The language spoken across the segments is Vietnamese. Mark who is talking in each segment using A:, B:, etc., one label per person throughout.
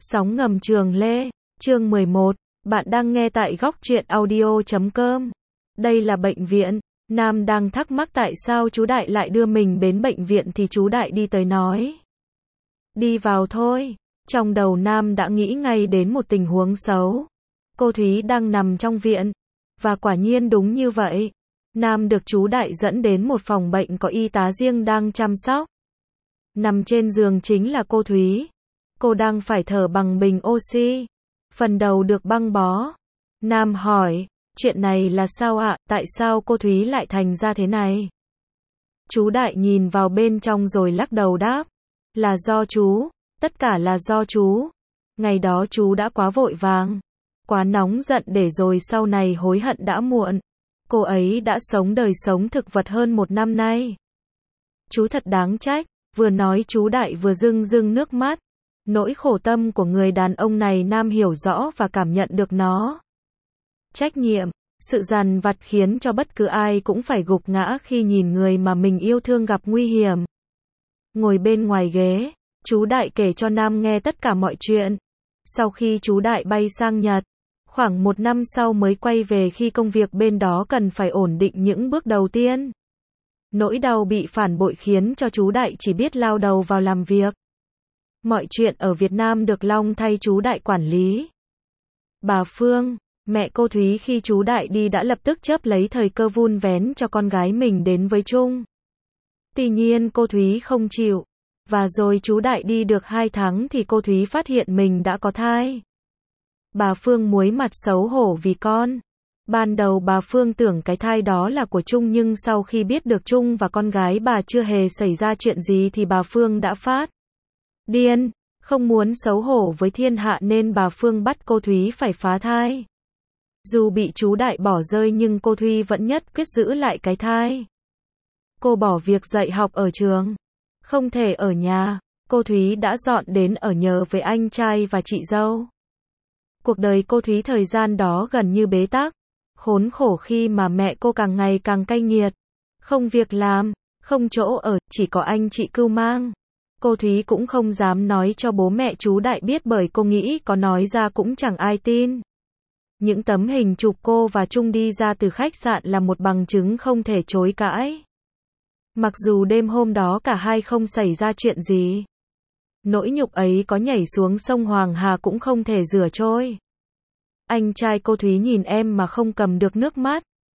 A: Sóng ngầm Trường Lê, chương 11, bạn đang nghe tại góc truyện audio.com. Đây là bệnh viện, Nam đang thắc mắc tại sao chú Đại lại đưa mình đến bệnh viện thì chú Đại đi tới nói. Đi vào thôi, trong đầu Nam đã nghĩ ngay đến một tình huống xấu. Cô Thúy đang nằm trong viện, và quả nhiên đúng như vậy. Nam được chú Đại dẫn đến một phòng bệnh có y tá riêng đang chăm sóc. Nằm trên giường chính là cô Thúy. Cô đang phải thở bằng bình oxy. Phần đầu được băng bó. Nam hỏi, chuyện này là sao ạ? Tại sao cô Thúy lại thành ra thế này? Chú Đại nhìn vào bên trong rồi lắc đầu đáp. Là do chú. Tất cả là do chú. Ngày đó chú đã quá vội vàng. Quá nóng giận để rồi sau này hối hận đã muộn. Cô ấy đã sống đời sống thực vật hơn 1 năm nay. Chú thật đáng trách. Vừa nói chú Đại vừa rưng rưng nước mắt. Nỗi khổ tâm của người đàn ông này Nam hiểu rõ và cảm nhận được nó. Trách nhiệm, sự dằn vặt khiến cho bất cứ ai cũng phải gục ngã khi nhìn người mà mình yêu thương gặp nguy hiểm. Ngồi bên ngoài ghế, chú Đại kể cho Nam nghe tất cả mọi chuyện. Sau khi chú Đại bay sang Nhật, khoảng 1 năm sau mới quay về khi công việc bên đó cần phải ổn định những bước đầu tiên. Nỗi đau bị phản bội khiến cho chú Đại chỉ biết lao đầu vào làm việc. Mọi chuyện ở Việt Nam được Long thay chú Đại quản lý. Bà Phương, mẹ cô Thúy khi chú Đại đi đã lập tức chớp lấy thời cơ vun vén cho con gái mình đến với Trung. Tuy nhiên cô Thúy không chịu. Và rồi chú Đại đi được 2 tháng thì cô Thúy phát hiện mình đã có thai. Bà Phương muối mặt xấu hổ vì con. Ban đầu bà Phương tưởng cái thai đó là của Trung nhưng sau khi biết được Trung và con gái bà chưa hề xảy ra chuyện gì thì bà Phương đã phát điên, không muốn xấu hổ với thiên hạ nên bà Phương bắt cô Thúy phải phá thai. Dù bị chú Đại bỏ rơi nhưng cô Thúy vẫn nhất quyết giữ lại cái thai. Cô bỏ việc dạy học ở trường. Không thể ở nhà, cô Thúy đã dọn đến ở nhờ với anh trai và chị dâu. Cuộc đời cô Thúy thời gian đó gần như bế tắc. Khốn khổ khi mà mẹ cô càng ngày càng cay nghiệt. Không việc làm, không chỗ ở, chỉ có anh chị cưu mang. Cô Thúy cũng không dám nói cho bố mẹ chú Đại biết bởi cô nghĩ có nói ra cũng chẳng ai tin. Những tấm hình chụp cô và Trung đi ra từ khách sạn là một bằng chứng không thể chối cãi. Mặc dù đêm hôm đó cả hai không xảy ra chuyện gì. Nỗi nhục ấy có nhảy xuống sông Hoàng Hà cũng không thể rửa trôi. Anh trai cô Thúy nhìn em mà không cầm được nước mắt.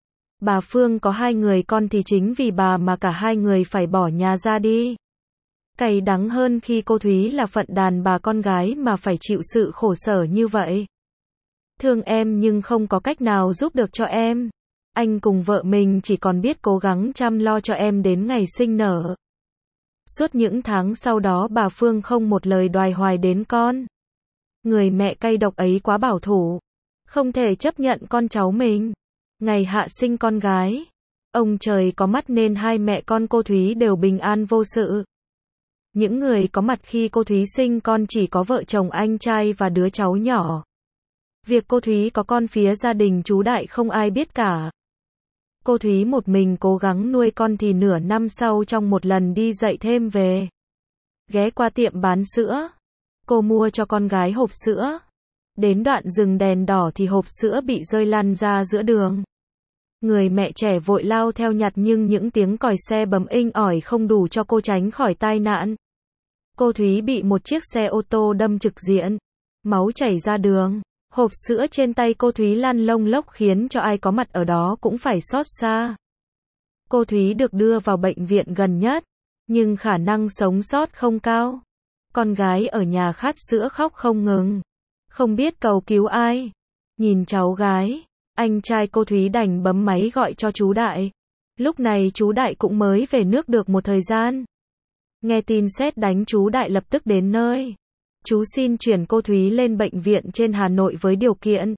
A: Bà Phương có 2 người con thì chính vì bà mà cả 2 người phải bỏ nhà ra đi. Cay đắng hơn khi cô Thúy là phận đàn bà con gái mà phải chịu sự khổ sở như vậy. Thương em nhưng không có cách nào giúp được cho em. Anh cùng vợ mình chỉ còn biết cố gắng chăm lo cho em đến ngày sinh nở. Suốt những tháng sau đó bà Phương không một lời đòi hoài đến con. Người mẹ cay độc ấy quá bảo thủ. Không thể chấp nhận con cháu mình. Ngày hạ sinh con gái. Ông trời có mắt nên 2 mẹ con cô Thúy đều bình an vô sự. Những người có mặt khi cô Thúy sinh con chỉ có vợ chồng anh trai và đứa cháu nhỏ. Việc cô Thúy có con phía gia đình chú Đại không ai biết cả. Cô Thúy một mình cố gắng nuôi con thì nửa năm sau trong một lần đi dạy thêm về. Ghé qua tiệm bán sữa. Cô mua cho con gái hộp sữa. Đến đoạn dừng đèn đỏ thì hộp sữa bị rơi lăn ra giữa đường. Người mẹ trẻ vội lao theo nhặt nhưng những tiếng còi xe bấm inh ỏi không đủ cho cô tránh khỏi tai nạn. Cô Thúy bị một chiếc xe ô tô đâm trực diện. Máu chảy ra đường. Hộp sữa trên tay cô Thúy lăn lông lốc khiến cho ai có mặt ở đó cũng phải xót xa. Cô Thúy được đưa vào bệnh viện gần nhất. Nhưng khả năng sống sót không cao. Con gái ở nhà khát sữa khóc không ngừng. Không biết cầu cứu ai. Nhìn cháu gái, anh trai cô Thúy đành bấm máy gọi cho chú Đại. Lúc này chú Đại cũng mới về nước được một thời gian. Nghe tin sét đánh chú Đại lập tức đến nơi. Chú xin chuyển cô Thúy lên bệnh viện trên Hà Nội với điều kiện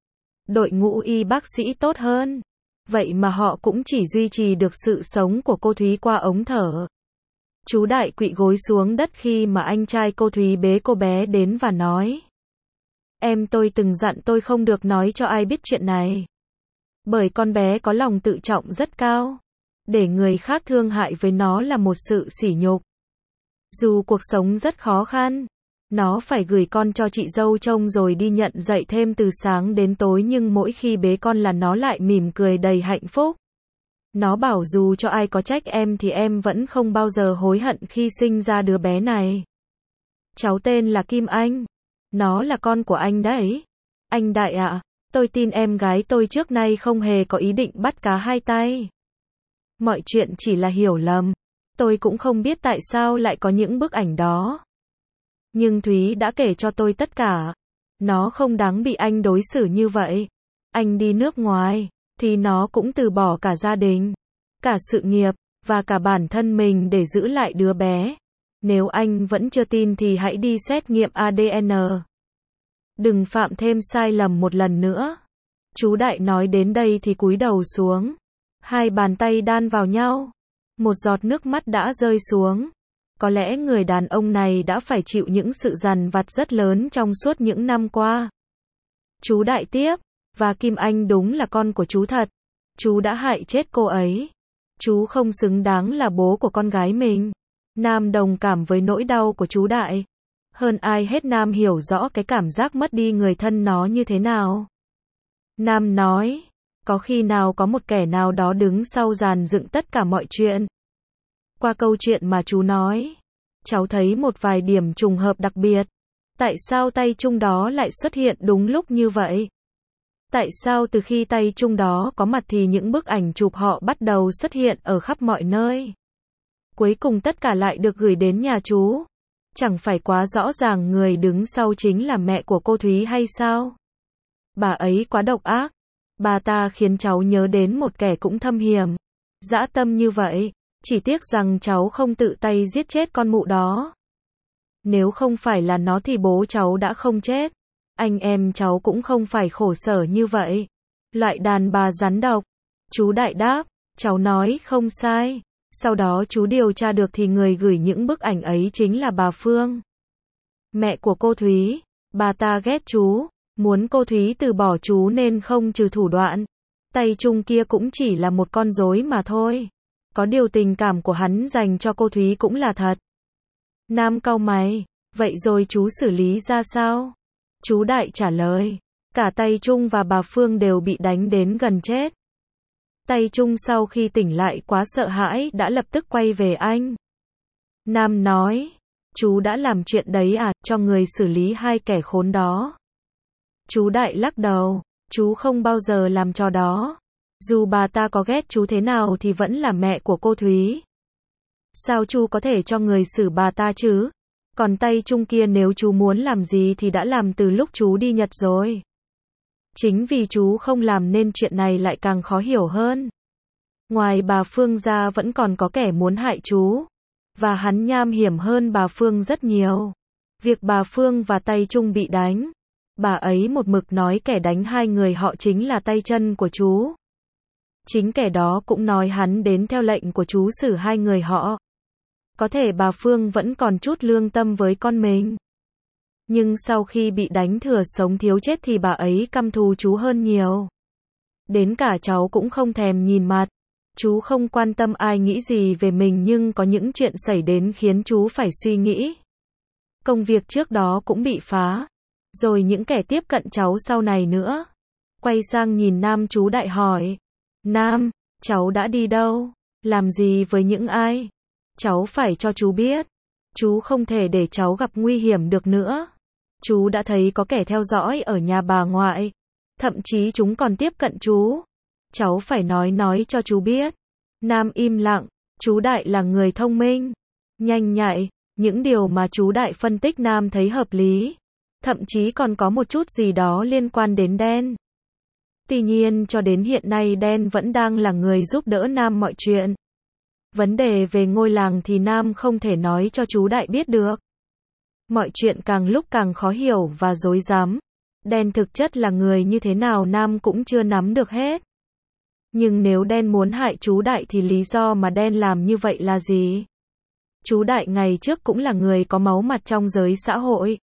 A: đội ngũ y bác sĩ tốt hơn. Vậy mà họ cũng chỉ duy trì được sự sống của cô Thúy qua ống thở. Chú Đại quỵ gối xuống đất khi mà anh trai cô Thúy bế cô bé đến và nói. Em tôi từng dặn tôi không được nói cho ai biết chuyện này. Bởi con bé có lòng tự trọng rất cao. Để người khác thương hại với nó là một sự sỉ nhục. Dù cuộc sống rất khó khăn, Nó phải gửi con cho chị dâu trông rồi đi nhận dạy thêm từ sáng đến tối, nhưng mỗi khi bế con là nó lại mỉm cười đầy hạnh phúc. Nó bảo dù cho ai có trách em thì em vẫn không bao giờ hối hận khi sinh ra đứa bé này. Cháu tên là Kim Anh. Nó là con của anh đấy. Anh Đại ạ, tôi tin em gái tôi trước nay không hề có ý định bắt cá hai tay. Mọi chuyện chỉ là hiểu lầm. Tôi cũng không biết tại sao lại có những bức ảnh đó. Nhưng Thúy đã kể cho tôi tất cả. Nó không đáng bị anh đối xử như vậy. Anh đi nước ngoài, thì nó cũng từ bỏ cả gia đình, cả sự nghiệp, và cả bản thân mình để giữ lại đứa bé. Nếu anh vẫn chưa tin thì hãy đi xét nghiệm ADN. Đừng phạm thêm sai lầm một lần nữa. Chú Đại nói đến đây thì cúi đầu xuống. Hai bàn tay đan vào nhau. Một giọt nước mắt đã rơi xuống. Có lẽ người đàn ông này đã phải chịu những sự dằn vặt rất lớn trong suốt những năm qua. Chú Đại tiếp, và Kim Anh đúng là con của chú thật. Chú đã hại chết cô ấy. Chú không xứng đáng là bố của con gái mình. Nam đồng cảm với nỗi đau của chú Đại. Hơn ai hết Nam hiểu rõ cái cảm giác mất đi người thân nó như thế nào. Nam nói, có khi nào có một kẻ nào đó đứng sau dàn dựng tất cả mọi chuyện. Qua câu chuyện mà chú nói, cháu thấy một vài điểm trùng hợp đặc biệt. Tại sao tay Trung đó lại xuất hiện đúng lúc như vậy? Tại sao từ khi tay Trung đó có mặt thì những bức ảnh chụp họ bắt đầu xuất hiện ở khắp mọi nơi? Cuối cùng tất cả lại được gửi đến nhà chú. Chẳng phải quá rõ ràng người đứng sau chính là mẹ của cô Thúy hay sao? Bà ấy quá độc ác. Bà ta khiến cháu nhớ đến một kẻ cũng thâm hiểm, dã tâm như vậy. Chỉ tiếc rằng cháu không tự tay giết chết con mụ đó. Nếu không phải là nó thì bố cháu đã không chết. Anh em cháu cũng không phải khổ sở như vậy. Loại đàn bà rắn độc. Chú Đại đáp, cháu nói không sai. Sau đó chú điều tra được thì người gửi những bức ảnh ấy chính là bà Phương, mẹ của cô Thúy. Bà ta ghét chú, muốn cô Thúy từ bỏ chú nên không trừ thủ đoạn. Tay Trung kia cũng chỉ là một con rối mà thôi. Có điều tình cảm của hắn dành cho cô Thúy cũng là thật. Nam cau mày, vậy rồi chú xử lý ra sao? Chú Đại trả lời, cả tay Trung và bà Phương đều bị đánh đến gần chết. Tay Trung sau khi tỉnh lại quá sợ hãi đã lập tức quay về anh. Nam nói, chú đã làm chuyện đấy à, cho người xử lý hai kẻ khốn đó. Chú Đại lắc đầu, chú không bao giờ làm trò đó. Dù bà ta có ghét chú thế nào thì vẫn là mẹ của cô Thúy. Sao chú có thể cho người xử bà ta chứ? Còn tay Trung kia nếu chú muốn làm gì thì đã làm từ lúc chú đi Nhật rồi. Chính vì chú không làm nên chuyện này lại càng khó hiểu hơn. Ngoài bà Phương ra vẫn còn có kẻ muốn hại chú. Và hắn nham hiểm hơn bà Phương rất nhiều. Việc bà Phương và tay Trung bị đánh, bà ấy một mực nói kẻ đánh hai người họ chính là tay chân của chú. Chính kẻ đó cũng nói hắn đến theo lệnh của chú xử hai người họ. Có thể bà Phương vẫn còn chút lương tâm với con mình. Nhưng sau khi bị đánh thừa sống thiếu chết thì bà ấy căm thù chú hơn nhiều. Đến cả cháu cũng không thèm nhìn mặt. Chú không quan tâm ai nghĩ gì về mình nhưng có những chuyện xảy đến khiến chú phải suy nghĩ. Công việc trước đó cũng bị phá. Rồi những kẻ tiếp cận cháu sau này nữa. Quay sang nhìn Nam, chú Đại hỏi. Nam, cháu đã đi đâu? Làm gì với những ai? Cháu phải cho chú biết. Chú không thể để cháu gặp nguy hiểm được nữa. Chú đã thấy có kẻ theo dõi ở nhà bà ngoại. Thậm chí chúng còn tiếp cận chú. Cháu phải nói cho chú biết. Nam im lặng. Chú Đại là người thông minh, nhanh nhạy. Những điều mà chú Đại phân tích Nam thấy hợp lý. Thậm chí còn có một chút gì đó liên quan đến đen. Tuy nhiên cho đến hiện nay đen vẫn đang là người giúp đỡ Nam mọi chuyện. Vấn đề về ngôi làng thì Nam không thể nói cho chú Đại biết được. Mọi chuyện càng lúc càng khó hiểu và rối rắm. Đen thực chất là người như thế nào Nam cũng chưa nắm được hết. Nhưng nếu đen muốn hại chú Đại thì lý do mà đen làm như vậy là gì? Chú Đại ngày trước cũng là người có máu mặt trong giới xã hội.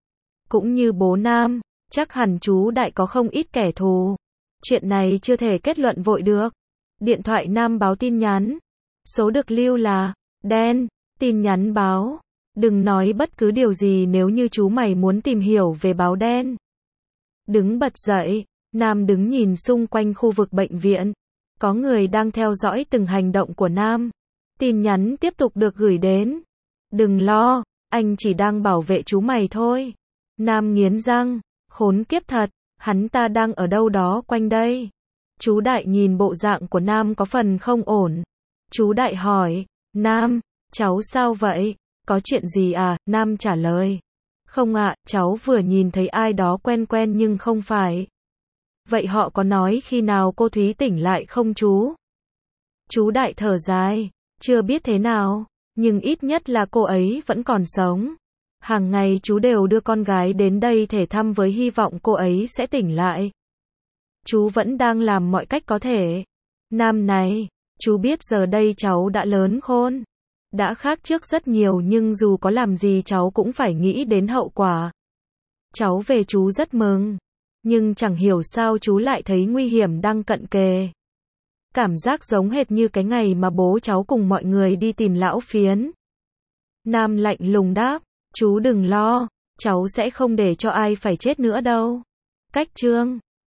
A: Cũng như bố Nam, chắc hẳn chú Đại có không ít kẻ thù. Chuyện này chưa thể kết luận vội được. Điện thoại Nam báo tin nhắn. Số được lưu là đen, tin nhắn báo. Đừng nói bất cứ điều gì nếu như chú mày muốn tìm hiểu về báo đen. Đứng bật dậy, Nam đứng nhìn xung quanh khu vực bệnh viện. Có người đang theo dõi từng hành động của Nam. Tin nhắn tiếp tục được gửi đến. Đừng lo, anh chỉ đang bảo vệ chú mày thôi. Nam nghiến răng, khốn kiếp thật, hắn ta đang ở đâu đó quanh đây. Chú Đại nhìn bộ dạng của Nam có phần không ổn. Chú Đại hỏi, Nam, cháu sao vậy? Có chuyện gì à? Nam trả lời. Không ạ, cháu vừa nhìn thấy ai đó quen quen nhưng không phải. Vậy họ có nói khi nào cô Thúy tỉnh lại không chú? Chú Đại thở dài, chưa biết thế nào, nhưng ít nhất là cô ấy vẫn còn sống. Hàng ngày chú đều đưa con gái đến đây thể thăm với hy vọng cô ấy sẽ tỉnh lại. Chú vẫn đang làm mọi cách có thể. Nam này, chú biết giờ đây cháu đã lớn khôn. Đã khác trước rất nhiều nhưng dù có làm gì cháu cũng phải nghĩ đến hậu quả. Cháu về chú rất mừng. Nhưng chẳng hiểu sao chú lại thấy nguy hiểm đang cận kề. Cảm giác giống hệt như cái ngày mà bố cháu cùng mọi người đi tìm lão Phiến. Nam lạnh lùng đáp, chú đừng lo, cháu sẽ không để cho ai phải chết nữa đâu. Cách chương